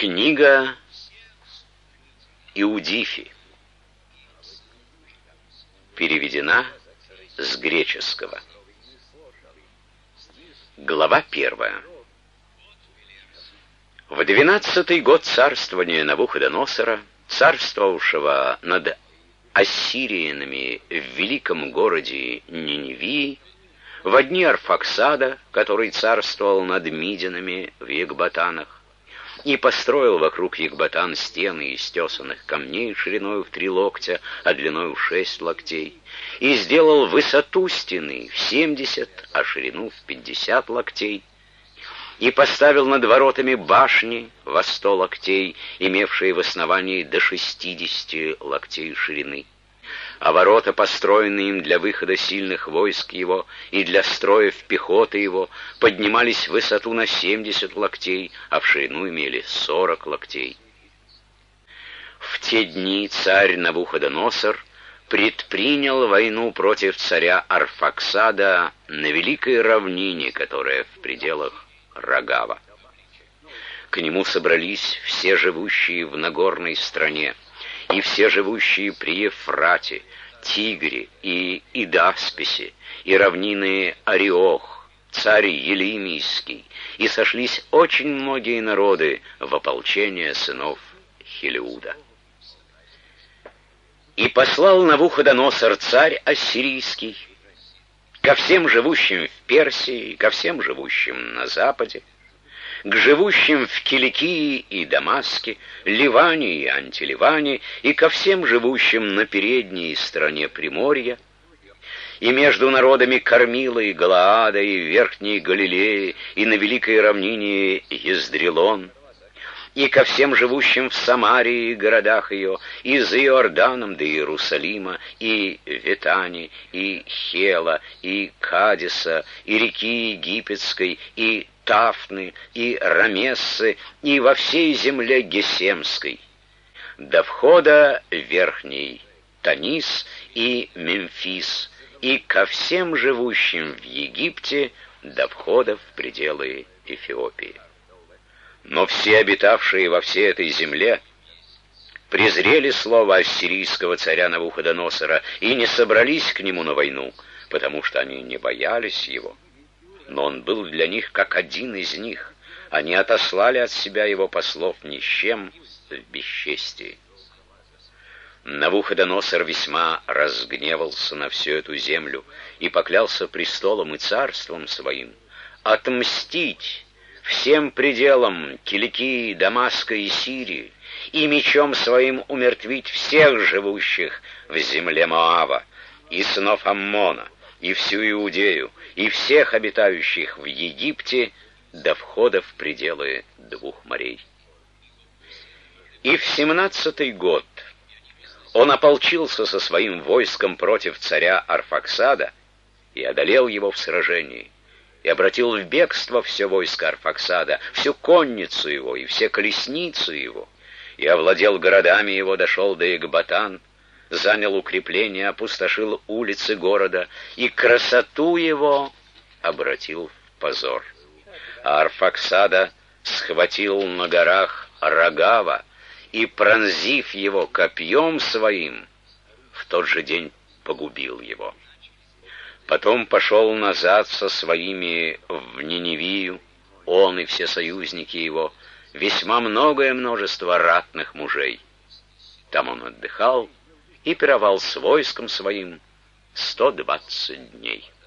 Книга Иудифи переведена с греческого. Глава 1. В 12-й год царствования Навуходоносора, царствовавшего над ассириянами в великом городе Ниневии, во дни Арфаксада, который царствовал над мидянами в Екбатанах, и построил вокруг Екбатан стены из тесанных камней шириною в 3 локтя, а длиною в 6 локтей, и сделал высоту стены в 70, а ширину в 50 локтей, и поставил над воротами башни во 100 локтей, имевшие в основании до 60 локтей ширины. А ворота, построенные им для выхода сильных войск его и для строев пехоты его, поднимались в высоту на 70 локтей, а в ширину имели 40 локтей. В те дни царь Навуходоносор предпринял войну против царя Арфаксада на великой равнине, которая в пределах Рогава. К нему собрались все живущие в Нагорной стране, и все живущие при Ефрате, Тигре и Идасписе, и равнины Ариох, царь Елимийский, и сошлись очень многие народы в ополчение сынов Хелиуда. И послал Навуходоносор царь ассирийский ко всем живущим в Персии, ко всем живущим на западе, к живущим в Киликии и Дамаске, Ливане и Антиливане, и ко всем живущим на передней стороне Приморья, и между народами Кормила и Галаада, и Верхней Галилеи, и на великой равнине Ездрелон, и ко всем живущим в Самарии и городах ее, и за Иорданом до Иерусалима, и Ветани, и Хела, и Кадиса, и реки Египетской, и Тафны, и Рамессы, и во всей земле Гесемской, до входа Верхний Танис и Мемфис, и ко всем живущим в Египте, до входа в пределы Эфиопии. Но все обитавшие во всей этой земле презрели слово ассирийского царя Навуходоносора и не собрались к нему на войну, потому что они не боялись его. Но он был для них как один из них. Они отослали от себя его послов ни с чем в бесчестии. Навуходоносор весьма разгневался на всю эту землю и поклялся престолом и царством своим отмстить всем пределам Киликии, Дамаска и Сирии, и мечом своим умертвить всех живущих в земле Моава, и сынов Аммона, и всю Иудею, и всех обитающих в Египте до входа в пределы 2 морей. И в 17-й год он ополчился со своим войском против царя Арфаксада и одолел его в сражении, и обратил в бегство все войско Арфаксада, всю конницу его и все колесницы его, и овладел городами его, дошел до Екбатан, занял укрепления, опустошил улицы города, и красоту его обратил в позор. А Арфаксада схватил на горах Рогава, и, пронзив его копьем своим, в тот же день погубил его. Потом пошел назад со своими в Ниневию, он и все союзники его, весьма многое множество ратных мужей. Там он отдыхал и пировал с войском своим 120 дней.